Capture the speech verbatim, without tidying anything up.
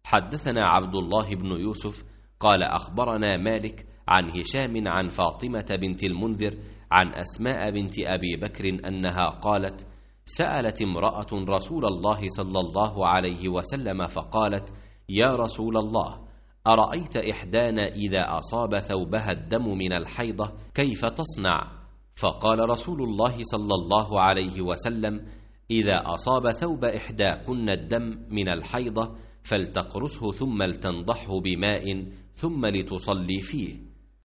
حدثنا عبد الله بن يوسف قال أخبرنا مالك عن هشام عن فاطمة بنت المنذر عن أسماء بنت أبي بكر أنها قالت: سألت امرأة رسول الله صلى الله عليه وسلم فقالت: يا رسول الله، أرأيت إحدانا إذا أصاب ثوبها الدم من الحيضة كيف تصنع؟ فقال رسول الله صلى الله عليه وسلم: إذا أصاب ثوب إحداكن الدم من الحيضة فلتقرصه ثم لتنضحه بماء ثم لتصلي فيه،